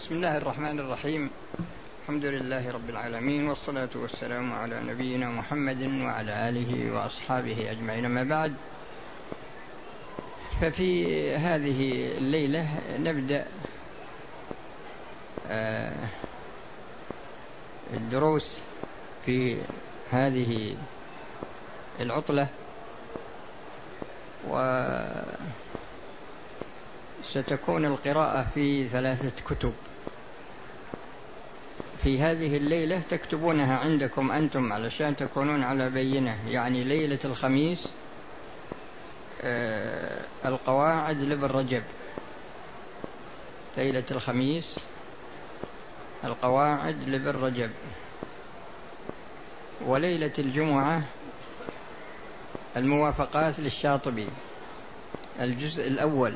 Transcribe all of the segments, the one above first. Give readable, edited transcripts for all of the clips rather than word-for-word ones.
بسم الله الرحمن الرحيم. الحمد لله رب العالمين، والصلاة والسلام على نبينا محمد وعلى آله وأصحابه أجمعين. ما بعد، ففي هذه الليلة نبدأ الدروس في هذه العطلة، وستكون القراءة في 3 كتب في هذه الليلة تكتبونها عندكم أنتم علشان تكونون على بينة. يعني ليلة الخميس القواعد لابن رجب، ليلة الخميس القواعد لابن رجب، وليلة الجمعة الموافقات للشاطبي الجزء الأول،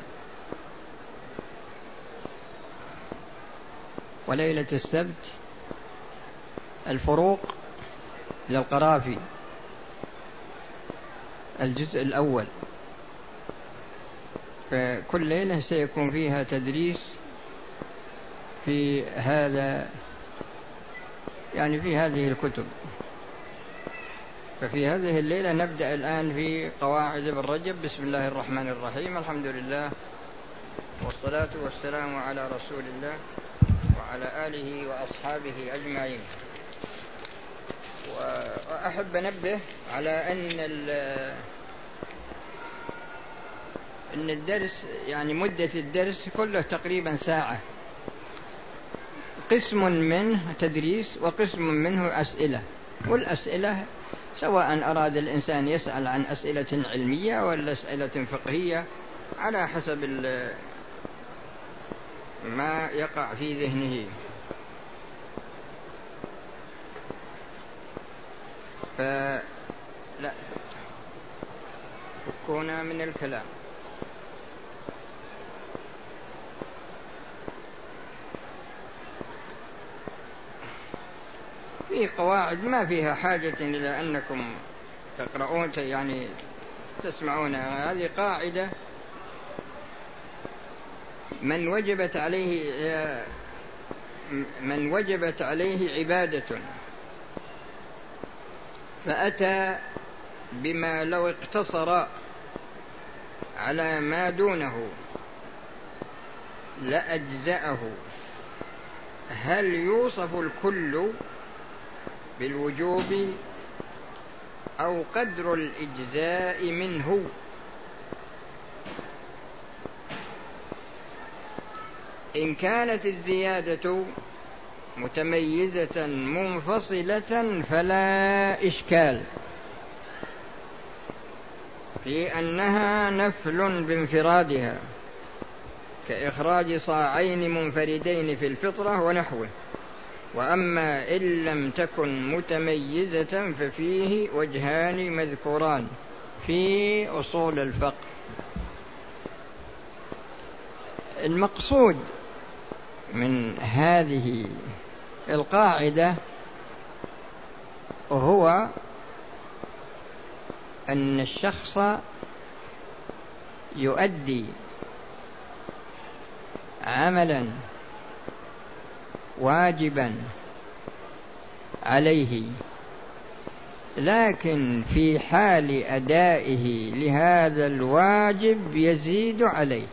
وليلة السبت الفروق للقرافي الجزء الأول. فكل ليلة سيكون فيها تدريس في هذا، يعني في هذه الكتب. ففي هذه الليلة نبدأ الآن في قواعد ابن رجب. بسم الله الرحمن الرحيم. الحمد لله والصلاة والسلام على رسول الله وعلى آله وأصحابه أجمعين. وأحب أنبه على أن الدرس، يعني مدة الدرس كله تقريبا ساعة، قسم منه تدريس وقسم منه أسئلة. والأسئلة سواء أراد الإنسان يسأل عن أسئلة علمية ولا أسئلة فقهية على حسب ما يقع في ذهنه. فلا فكونا من الكلام. في قواعد ما فيها حاجة إلى أنكم تقرؤون، يعني تسمعون. هذه قاعدة: من وجبت عليه عبادة فأتى بما لو اقتصر على ما دونه لأجزأه، هل يوصف الكل بالوجوب أو قدر الإجزاء منه؟ إن كانت الزيادة متميزة منفصلة فلا إشكال في أنها نفل بانفرادها، كإخراج صاعين منفردين في الفطرة ونحوه. وأما إن لم تكن متميزة ففيه وجهان مذكوران في أصول الفقه. المقصود من هذه القاعدة هو أن الشخص يؤدي عملا واجبا عليه، لكن في حال أدائه لهذا الواجب يزيد عليه.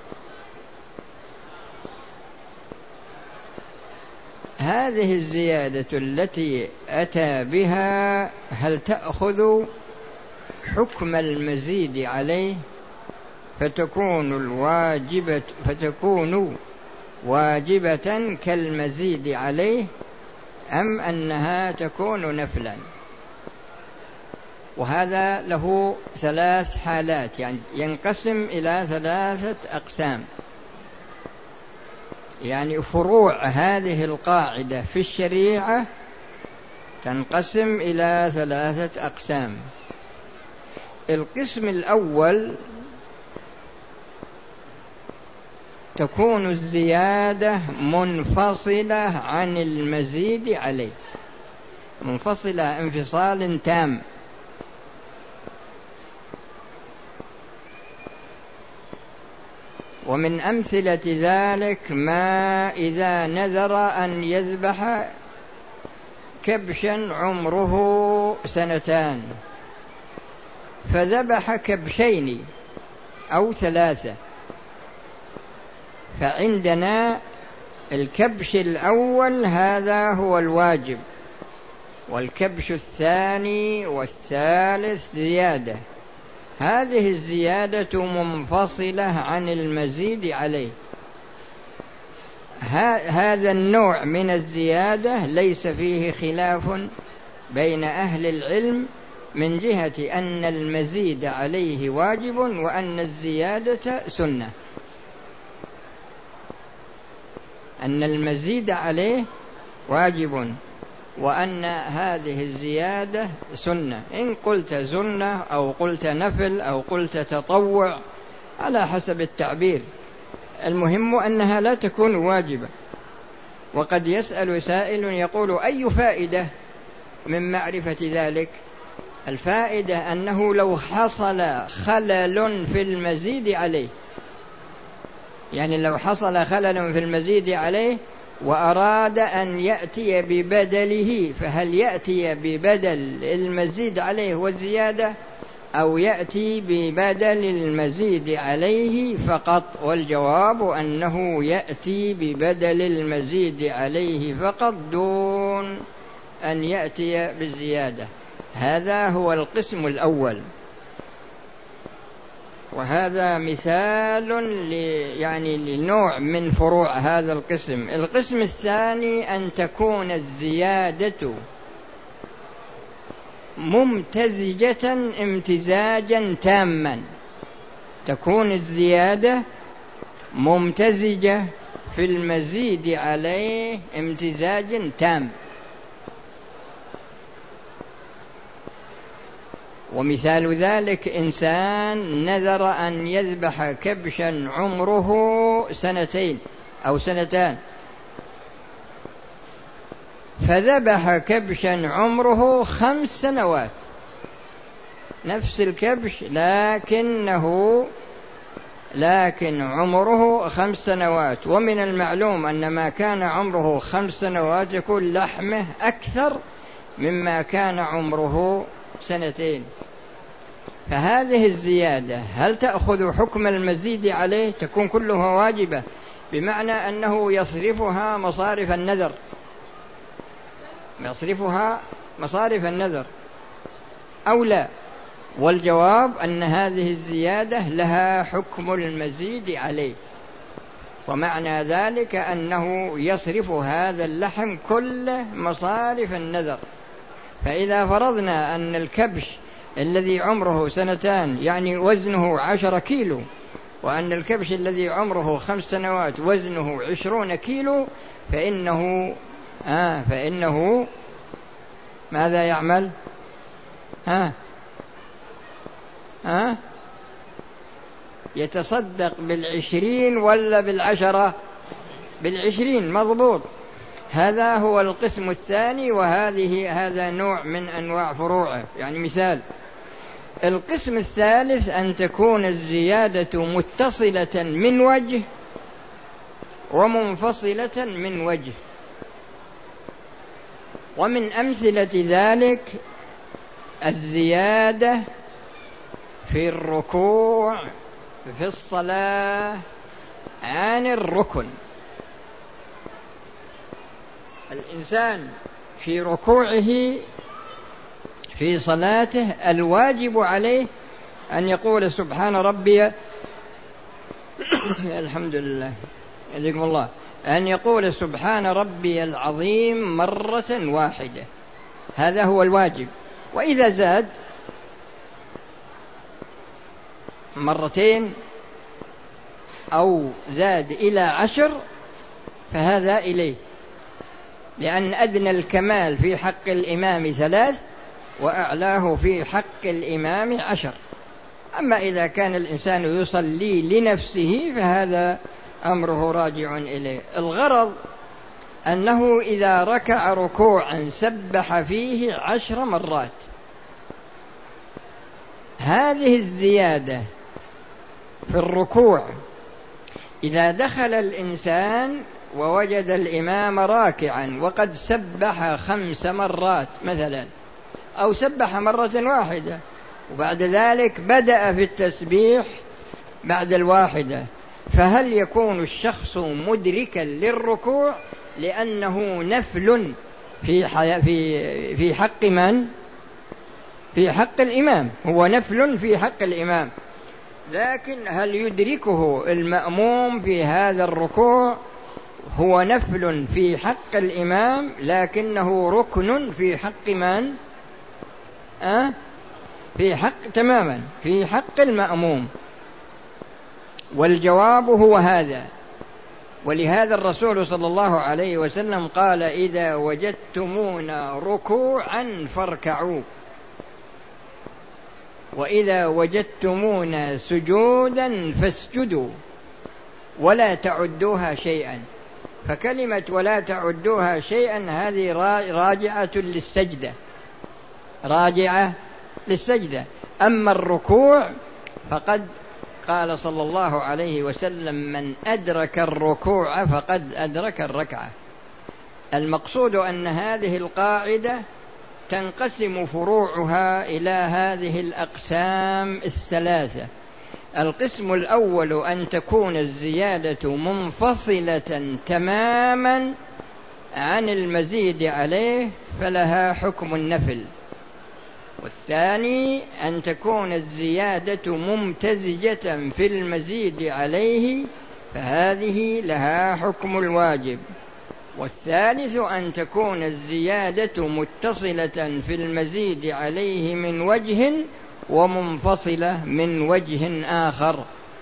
هذه الزيادة التي أتى بها هل تأخذ حكم المزيد عليه فتكون واجبة كالمزيد عليه، أم أنها تكون نفلا؟ وهذا له 3 حالات، يعني ينقسم إلى 3 أقسام. يعني فروع هذه القاعدة في الشريعة تنقسم إلى 3 أقسام. القسم الأول تكون الزيادة منفصلة عن المزيد عليه، منفصلة انفصال تام. ومن أمثلة ذلك ما إذا نذر أن يذبح كبشا عمره 2 فذبح كبشين أو 3، فعندنا الكبش الأول هذا هو الواجب، والكبش الثاني والثالث زيادة، هذه الزيادة منفصلة عن المزيد عليه. هذا النوع من الزيادة ليس فيه خلاف بين أهل العلم من جهة أن المزيد عليه واجب وأن الزيادة سنة، أن المزيد عليه واجب وأن هذه الزيادة سنة، إن قلت سنة أو قلت نفل أو قلت تطوع على حسب التعبير، المهم أنها لا تكون واجبة. وقد يسأل سائل يقول: أي فائدة من معرفة ذلك؟ الفائدة أنه لو حصل خلل في المزيد عليه، يعني لو حصل خلل في المزيد عليه وأراد أن يأتي ببدله، فهل يأتي ببدل المزيد عليه والزيادة أو يأتي ببدل المزيد عليه فقط؟ والجواب أنه يأتي ببدل المزيد عليه فقط دون أن يأتي بالزيادة. هذا هو القسم الأول، وهذا مثال يعني لنوع من فروع هذا القسم. القسم الثاني أن تكون الزيادة ممتزجة امتزاجا تاما، تكون الزيادة ممتزجة في المزيد عليه امتزاج تام. ومثال ذلك إنسان نذر أن يذبح كبشا عمره 2 أو 2، فذبح كبشا عمره 5 سنوات، نفس الكبش لكن عمره 5 سنوات. ومن المعلوم أن ما كان عمره 5 سنوات يكون لحمه أكثر مما كان عمره 2. فهذه الزيادة هل تأخذ حكم المزيد عليه؟ تكون كلها واجبة، بمعنى أنه يصرفها مصارف النذر، يصرفها مصارف النذر أو لا؟ والجواب أن هذه الزيادة لها حكم المزيد عليه، ومعنى ذلك أنه يصرف هذا اللحم كله مصارف النذر. فإذا فرضنا أن الكبش الذي عمره 2 يعني وزنه 10 كيلو، وأن الكبش الذي عمره 5 سنوات وزنه 20 كيلو، فإنه ماذا يعمل؟ يتصدق 20 ولا 10؟ 20 مضبوط. هذا هو القسم الثاني، هذا نوع من أنواع فروعه، يعني مثال. القسم الثالث أن تكون الزيادة متصلة من وجه ومنفصلة من وجه. ومن أمثلة ذلك الزيادة في الركوع في الصلاة عن الركن. الإنسان في ركوعه في صلاته الواجب عليه أن يقول سبحان ربي الحمد لله يجزيكم الله، أن يقول سبحان ربي العظيم مرة واحدة، هذا هو الواجب. وإذا زاد 2 أو زاد إلى 10 فهذا إليه، لأن أدنى الكمال في حق الإمام 3 وأعلاه في حق الإمام 10. أما إذا كان الإنسان يصلي لنفسه فهذا أمره راجع إليه. الغرض أنه إذا ركع ركوعا سبح فيه 10 مرات، هذه الزيادة في الركوع إذا دخل الإنسان ووجد الإمام راكعا وقد سبح 5 مرات مثلا، أو سبح مرة واحدة وبعد ذلك بدأ في التسبيح بعد الواحدة، فهل يكون الشخص مدركا للركوع لأنه نفل في حق من؟ في حق الإمام، هو نفل في حق الإمام، لكن هل يدركه المأموم في هذا الركوع؟ هو نفل في حق الإمام لكنه ركن في حق من؟ في حق تماما في حق المأموم. والجواب هو هذا، ولهذا الرسول صلى الله عليه وسلم قال: إذا وجدتمونا ركوعا فاركعوا، وإذا وجدتمونا سجودا فاسجدوا، ولا تعدوها شيئا. فكلمة ولا تعدوها شيئا هذه راجعة للسجدة، راجعة للسجدة. أما الركوع فقد قال صلى الله عليه وسلم: من أدرك الركوع فقد أدرك الركعة. المقصود أن هذه القاعدة تنقسم فروعها إلى هذه الأقسام الثلاثة. القسم الأول أن تكون الزيادة منفصلة تماما عن المزيد عليه فلها حكم النفل. والثاني أن تكون الزيادة ممتزجة في المزيد عليه فهذه لها حكم الواجب. والثالث أن تكون الزيادة متصلة في المزيد عليه من وجه ومنفصلة من وجه آخر،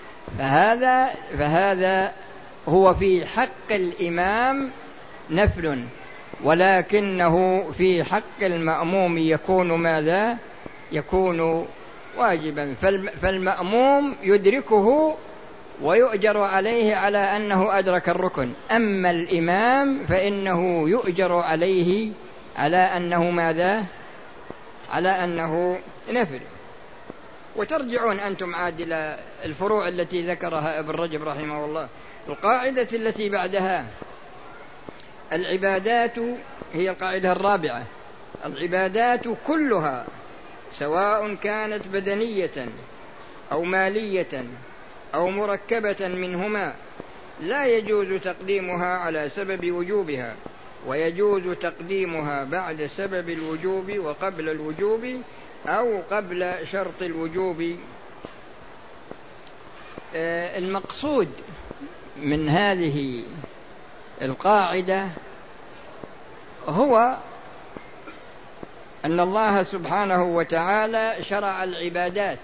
فهذا هو في حق الإمام نفل، ولكنه في حق المأموم يكون ماذا؟ يكون واجبا، فالمأموم يدركه ويؤجر عليه على أنه أدرك الركن. أما الإمام فإنه يؤجر عليه على أنه ماذا؟ على أنه نفل. وترجعون أنتم عاد إلى الفروع التي ذكرها ابن رجب رحمه الله. القاعدة التي بعدها العبادات، هي القاعدة الرابعة: العبادات كلها سواء كانت بدنية أو مالية أو مركبة منهما لا يجوز تقديمها على سبب وجوبها، ويجوز تقديمها بعد سبب الوجوب وقبل الوجوب أو قبل شرط الوجوب. المقصود من هذه القاعدة هو أن الله سبحانه وتعالى شرع العبادات،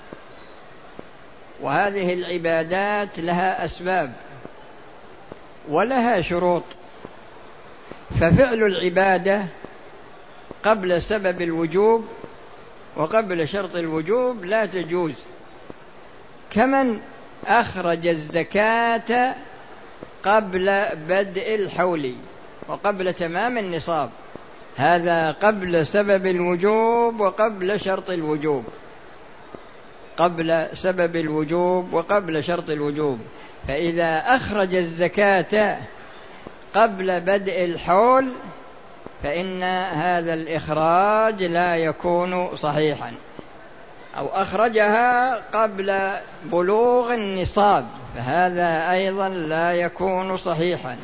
وهذه العبادات لها أسباب ولها شروط، ففعل العبادة قبل سبب الوجوب وقبل شرط الوجوب لا تجوز. كمن أخرج الزكاة قبل بدء الحول وقبل تمام النصاب، هذا قبل سبب الوجوب وقبل شرط الوجوب، قبل سبب الوجوب وقبل شرط الوجوب. فإذا أخرج الزكاة قبل بدء الحول فإن هذا الإخراج لا يكون صحيحا، أو أخرجها قبل بلوغ النصاب فهذا أيضا لا يكون صحيحا.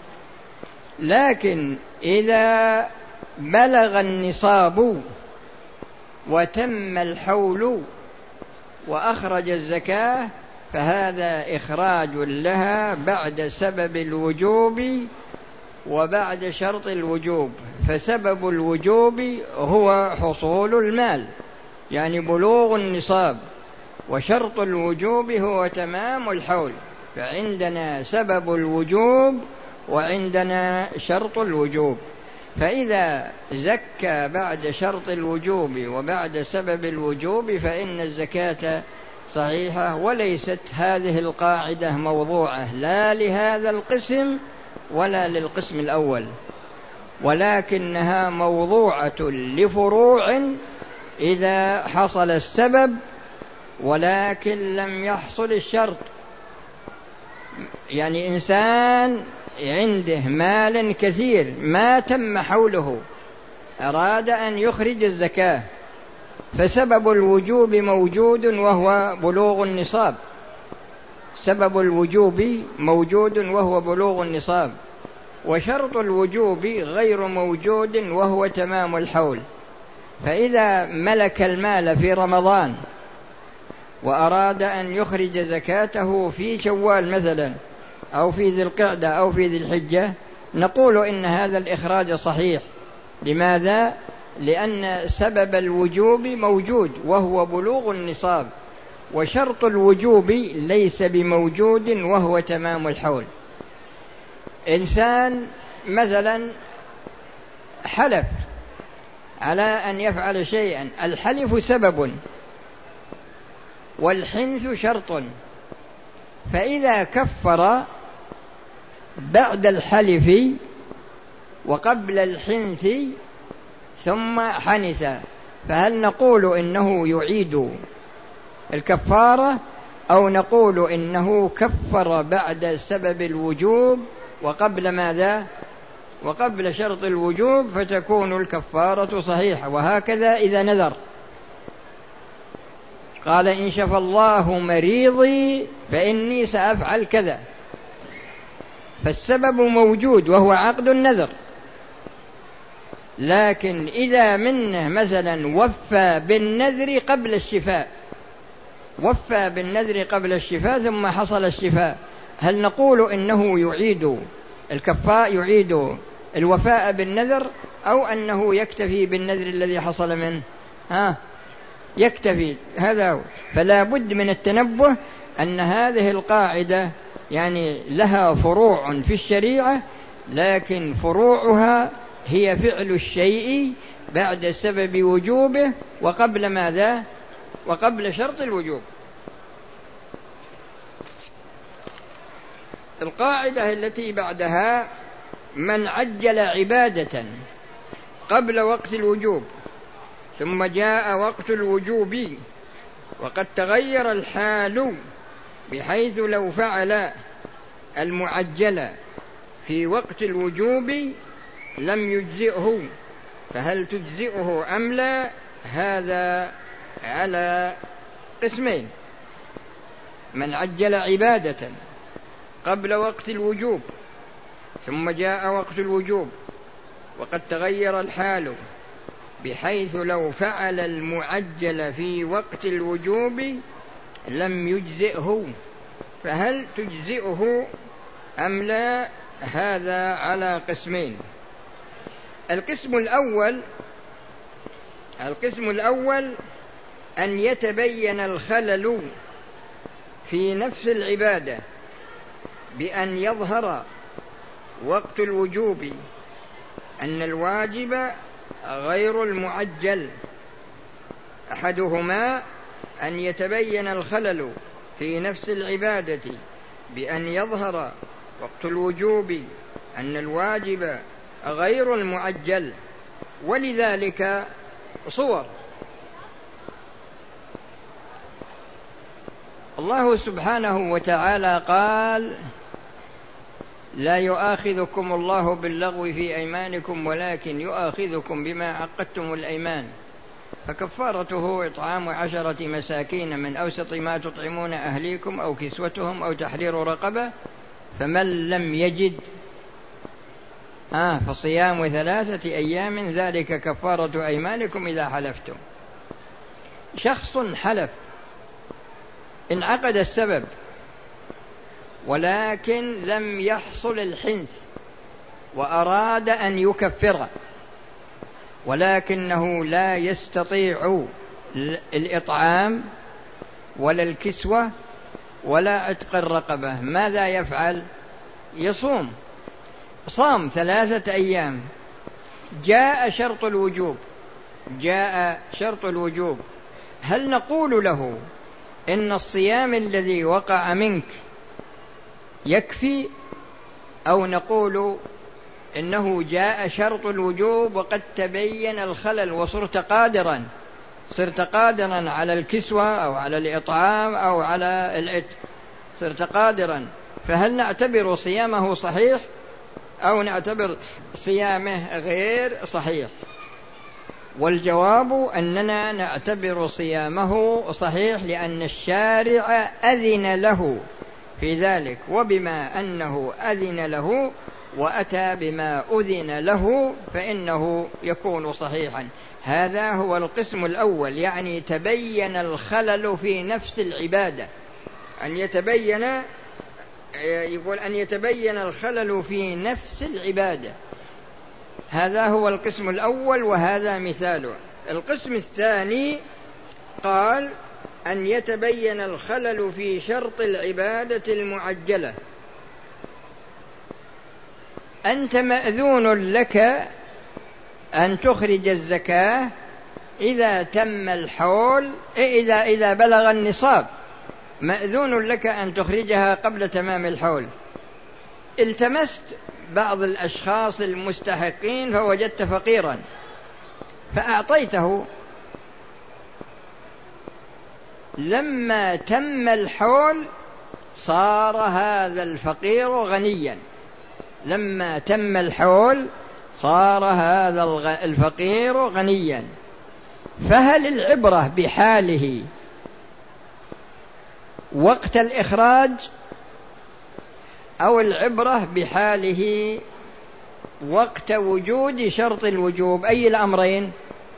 لكن إذا بلغ النصاب وتم الحول وأخرج الزكاة فهذا إخراج لها بعد سبب الوجوب وبعد شرط الوجوب. فسبب الوجوب هو حصول المال، يعني بلوغ النصاب، وشرط الوجوب هو تمام الحول. فعندنا سبب الوجوب وعندنا شرط الوجوب. فإذا زكى بعد شرط الوجوب وبعد سبب الوجوب فإن الزكاة صحيحة. وليست هذه القاعدة موضوعة لا لهذا القسم ولا للقسم الأول، ولكنها موضوعة لفروع إذا حصل السبب ولكن لم يحصل الشرط. يعني إنسان عنده مال كثير ما تم حوله، أراد أن يخرج الزكاة، فسبب الوجوب موجود وهو بلوغ النصاب، سبب الوجوب موجود وهو بلوغ النصاب، وشرط الوجوب غير موجود وهو تمام الحول. فإذا ملك المال في رمضان وأراد أن يخرج زكاته في شوال مثلا أو في ذي القعدة أو في ذي الحجة، نقول إن هذا الإخراج صحيح. لماذا؟ لأن سبب الوجوب موجود وهو بلوغ النصاب، وشرط الوجوب ليس بموجود وهو تمام الحول. إنسان مثلا حلف على أن يفعل شيئا، الحلف سبب والحنث شرط، فإذا كفر بعد الحلف وقبل الحنث ثم حنث، فهل نقول إنه يعيد الكفارة أو نقول إنه كفر بعد سبب الوجوب وقبل ماذا؟ وقبل شرط الوجوب، فتكون الكفارة صحيحة. وهكذا إذا نذر قال إن شفى الله مريضي فإني سأفعل كذا، فالسبب موجود وهو عقد النذر، لكن إذا منه مثلا وفى بالنذر قبل الشفاء، وفى بالنذر قبل الشفاء ثم حصل الشفاء، هل نقول إنه يعيد الكفاء، يعيد الوفاء بالنذر، أو أنه يكتفي بالنذر الذي حصل منه؟ يكتفي. هذا هو. فلا بد من التنبه أن هذه القاعدة يعني لها فروع في الشريعة، لكن فروعها هي فعل الشيء بعد سبب وجوبه وقبل ماذا؟ وقبل شرط الوجوب. القاعدة التي بعدها: من عجل عبادة قبل وقت الوجوب ثم جاء وقت الوجوب وقد تغير الحال بحيث لو فعل المعجل في وقت الوجوب لم يجزئه، فهل تجزئه أم لا؟ هذا على قسمين: من عجل عبادة قبل وقت الوجوب ثم جاء وقت الوجوب وقد تغير الحال بحيث لو فعل المعجل في وقت الوجوب لم يجزئه، فهل تجزئه أم لا؟ هذا على قسمين. القسم الأول أن يتبين الخلل في نفس العبادة بأن يظهر وقت الوجوب أن الواجب غير المعجل. أحدهما أن يتبين الخلل في نفس العبادة بأن يظهر وقت الوجوب أن الواجب غير المعجل، ولذلك صور. الله سبحانه وتعالى قال: لا يؤاخذكم الله باللغو في أيمانكم ولكن يؤاخذكم بما عقدتم الأيمان، فكفارته إطعام 10 مساكين من أوسط ما تطعمون أهليكم أو كسوتهم أو تحرير رقبة، فمن لم يجد فصيام 3 أيام ذلك كفارة أيمانكم إذا حلفتم. شخص حلف، انعقد السبب ولكن لم يحصل الحنث وأراد أن يكفر، ولكنه لا يستطيع الإطعام ولا الكسوة ولا عتق الرقبة، ماذا يفعل؟ يصوم. صام 3 أيام، جاء شرط الوجوب، هل نقول له إن الصيام الذي وقع منك يكفي، أو نقول إنه جاء شرط الوجوب وقد تبين الخلل وصرت قادرا على الكسوة أو على الإطعام أو على العتق، صرت قادرا فهل نعتبر صيامه صحيح أو نعتبر صيامه غير صحيح؟ والجواب أننا نعتبر صيامه صحيح لأن الشارع أذن له في ذلك، وبما أنه أذن له وأتى بما أذن له فإنه يكون صحيحا. هذا هو القسم الأول، يعني تبين الخلل في نفس العبادة، يقول أن يتبين الخلل في نفس العبادة. هذا هو القسم الأول وهذا مثاله. القسم الثاني قال أن يتبين الخلل في شرط العبادة المعجلة. أنت مأذون لك أن تخرج الزكاة إذا تم الحول، إذا بلغ النصاب، مأذون لك أن تخرجها قبل تمام الحول. التمست بعض الأشخاص المستحقين فوجدت فقيرا فأعطيته، لما تم الحول صار هذا الفقير غنيا. لما تم الحول صار هذا الفقير غنيا. فهل العبرة بحاله وقت الإخراج أو العبرة بحاله وقت وجود شرط الوجوب؟ أي الأمرين؟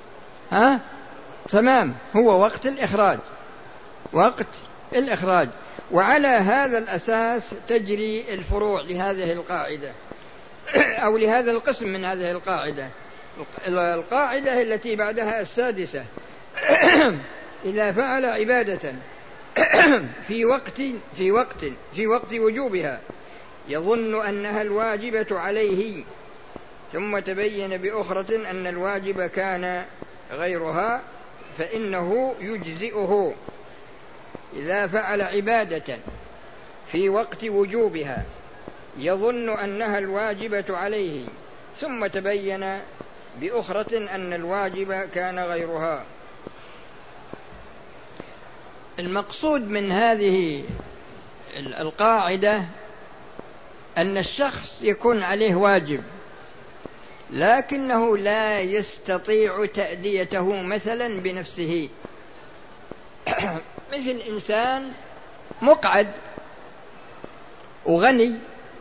تمام، هو وقت الإخراج، وقت الإخراج. وعلى هذا الأساس تجري الفروع لهذه القاعدة أو لهذا القسم من هذه القاعدة. القاعدة التي بعدها السادسة: إذا فعل عبادة في وقت وجوبها يظن أنها الواجبة عليه، ثم تبين بأخرى أن الواجب كان غيرها، فإنه يجزئه. إذا فعل عبادة في وقت وجوبها يظن أنها الواجبة عليه، ثم تبين بأخرى أن الواجب كان غيرها. المقصود من هذه القاعدة أن الشخص يكون عليه واجب لكنه لا يستطيع تأديته مثلا بنفسه، مثل إنسان مقعد وغني،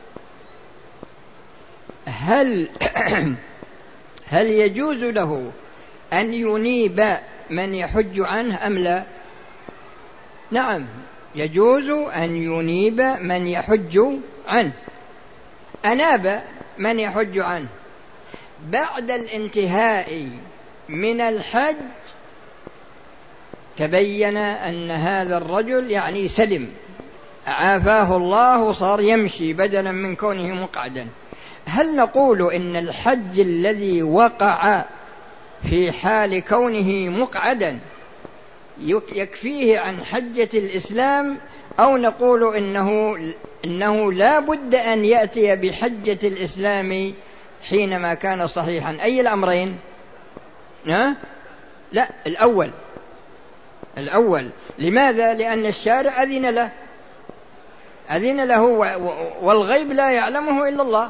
هل يجوز له أن ينيب من يحج عنه أم لا؟ نعم، يجوز أن ينيب من يحج عنه. أناب من يحج عنه بعد الانتهاء من الحج، تبين أن هذا الرجل يعني سلم، عافاه الله وصار يمشي بدلا من كونه مقعدا. هل نقول إن الحج الذي وقع في حال كونه مقعدا يكفيه عن حجة الإسلام، أو نقول إنه لا بد أن يأتي بحجة الإسلام حينما كان صحيحا؟ أي الأمرين؟ لا، الأول. لماذا؟ لأن الشارع أذن له والغيب لا يعلمه إلا الله.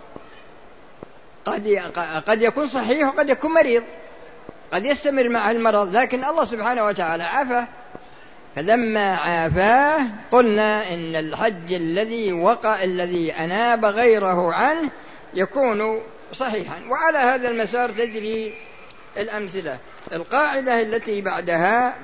قد يكون صحيح وقد يكون مريض، قد يستمر مع المرض، لكن الله سبحانه وتعالى عافاه. فلما عافاه قلنا إن الحج الذي أناب غيره عنه يكون صحيحا. وعلى هذا المسار تجري الأمثلة. القاعدة التي بعدها: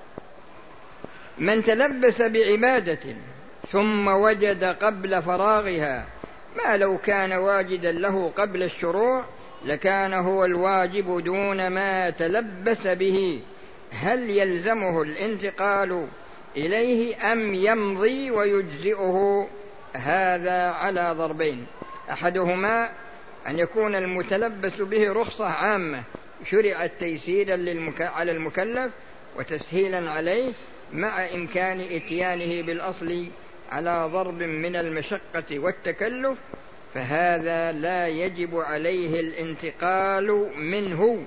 من تلبس بعبادة ثم وجد قبل فراغها ما لو كان واجدا له قبل الشروع لكان هو الواجب دون ما تلبس به، هل يلزمه الانتقال إليه أم يمضي ويجزئه؟ هذا على ضربين: أحدهما أن يكون المتلبس به رخصة عامة شرعت تيسيرا على المكلف وتسهيلا عليه مع إمكان إتيانه بالأصل على ضرب من المشقة والتكلف، فهذا لا يجب عليه الانتقال منه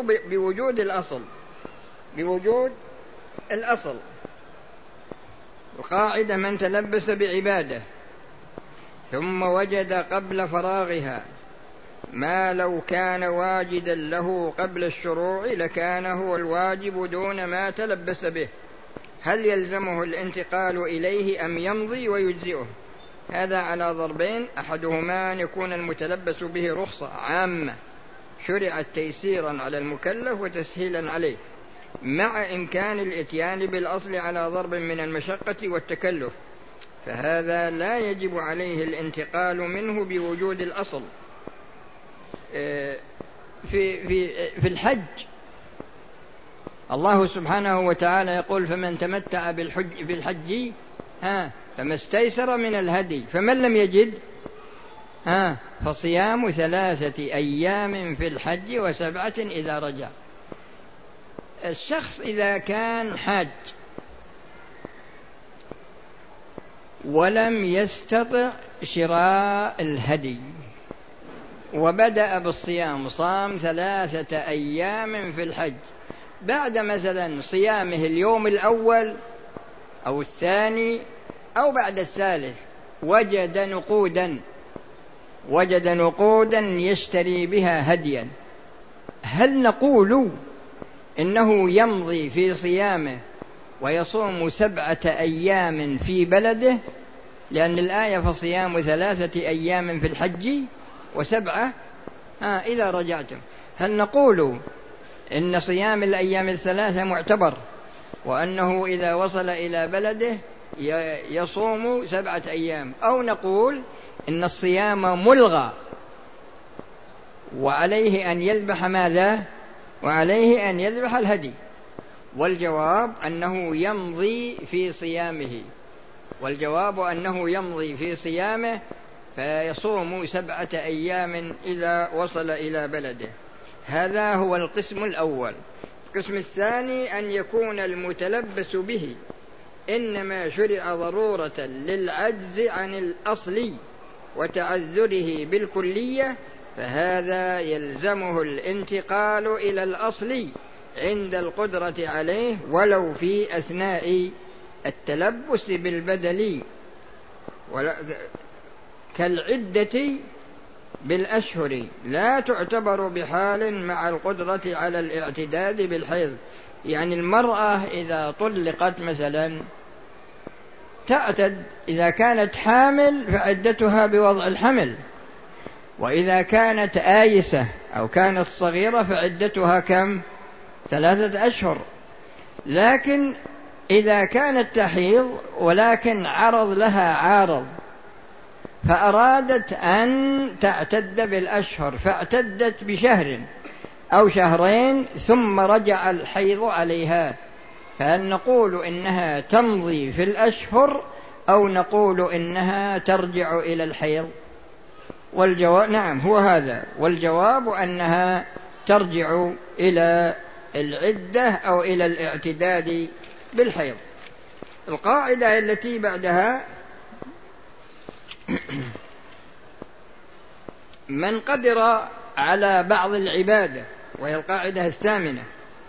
بوجود الأصل. القاعدة: من تلبس بعبادة ثم وجد قبل فراغها ما لو كان واجدا له قبل الشروع لكان هو الواجب دون ما تلبس به، هل يلزمه الانتقال إليه أم يمضي ويجزئه؟ هذا على ضربين: أحدهما أن يكون المتلبس به رخصة عامة شرعت تيسيرا على المكلف وتسهيلا عليه، مع إمكان الإتيان بالأصل على ضرب من المشقة والتكلف، فهذا لا يجب عليه الانتقال منه بوجود الأصل. في الحج الله سبحانه وتعالى يقول: فمن تمتع بالحج فما استيسر من الهدي، فمن لم يجد فصيام 3 أيام في الحج و7 إذا رجع. الشخص إذا كان حاج ولم يستطع شراء الهدي وبدأ بالصيام، صام 3 أيام في الحج، بعد مثلا صيامه اليوم الأول أو الثاني أو بعد الثالث وجد نقودا يشتري بها هديا، هل نقول إنه يمضي في صيامه ويصوم 7 أيام في بلده؟ لأن الآية: فصيام 3 أيام في الحج و7 إذا رجعتم. هل نقول إن صيام الأيام 3 معتبر وأنه إذا وصل إلى بلده يصوم 7 أيام، أو نقول إن الصيام ملغى وعليه أن يذبح ماذا؟ وعليه أن يذبح الهدي؟ والجواب أنه يمضي في صيامه فيصوم 7 أيام إذا وصل إلى بلده. هذا هو القسم الأول. القسم الثاني: أن يكون المتلبس به إنما شرع ضرورة للعجز عن الأصل وتعذره بالكلية، فهذا يلزمه الانتقال إلى الأصل عند القدرة عليه ولو في أثناء التلبس بالبدل، كالعدة بالأشهر لا تعتبر بحال مع القدرة على الاعتداد بالحيض. يعني المرأة إذا طلقت مثلا تعتد، إذا كانت حامل فعدتها بوضع الحمل، وإذا كانت آيسة أو كانت صغيرة فعدتها كم؟ 3 أشهر. لكن إذا كانت تحيض ولكن عرض لها عارض فأرادت أن تعتد بالأشهر فاعتدت بشهر أو شهرين ثم رجع الحيض عليها، فهل نقول إنها تمضي في الأشهر أو نقول إنها ترجع إلى الحيض؟ والجواب نعم هو هذا، والجواب أنها ترجع إلى العدة أو إلى الاعتداد بالحيض. القاعدة التي بعدها: من قدر على بعض العبادة، وهي القاعدة الثامنة: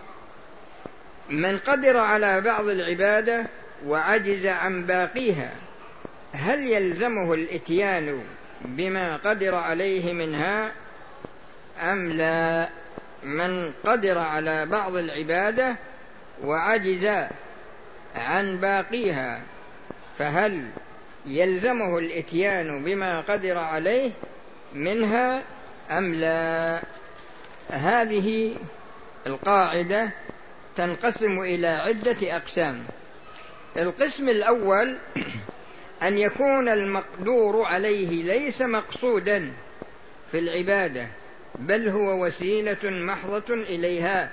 من قدر على بعض العبادة وعجز عن باقيها هل يلزمه الإتيان بما قدر عليه منها أم لا؟ من قدر على بعض العبادة وعجز عن باقيها فهل يلزمه الإتيان بما قدر عليه منها أم لا؟ هذه القاعدة تنقسم إلى عدة أقسام. القسم الأول: أن يكون المقدور عليه ليس مقصودا في العبادة بل هو وسيلة محضة إليها،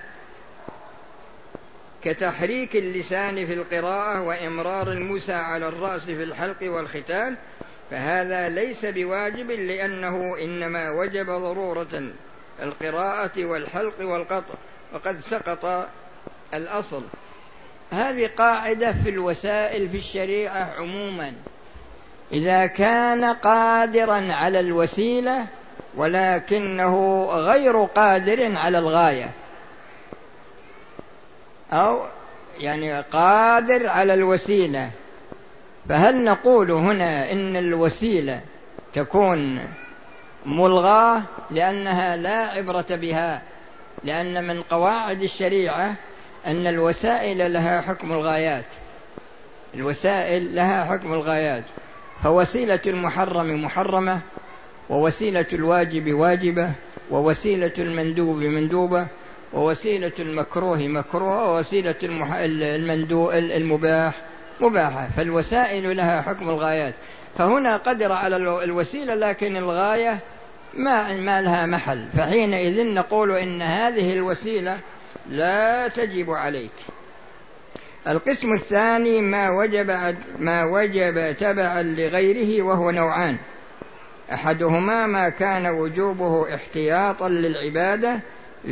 كتحريك اللسان في القراءة وإمرار الموسى على الرأس في الحلق والختان، فهذا ليس بواجب لأنه إنما وجب ضرورة القراءة والحلق والقطع وقد سقط الأصل. هذه قاعدة في الوسائل في الشريعة عموما: إذا كان قادرا على الوسيلة ولكنه غير قادر على الغاية، أو يعني قادر على الوسيلة فهل نقول هنا إن الوسيلة تكون ملغاة لأنها لا عبرة بها؟ لأن من قواعد الشريعة أن الوسائل لها حكم الغايات، الوسائل لها حكم الغايات، فوسيلة المحرم محرمة، ووسيلة الواجب واجبة، ووسيلة المندوب مندوبة، ووسيلة المكروه مكروه، ووسيلة المباح مباحة. فالوسائل لها حكم الغايات، فهنا قدر على الوسيلة لكن الغاية ما لها محل، فحينئذ نقول إن هذه الوسيلة لا تجب عليك. القسم الثاني ما وجب تبعا لغيره، وهو نوعان: أحدهما ما كان وجوبه احتياطا للعبادة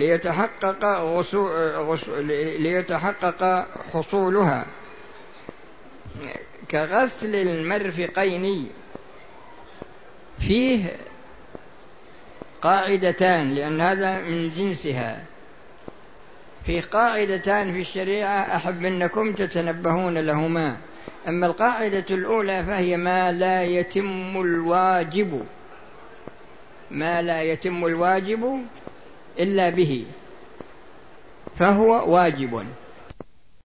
ليتحقق حصولها، كغسل المرفقين. فيه قاعدتان لأن هذا من جنسها، فيه قاعدتان في الشريعة أحب أنكم تتنبهون لهما. أما القاعدة الأولى فهي ما لا يتم الواجب إلا به فهو واجب،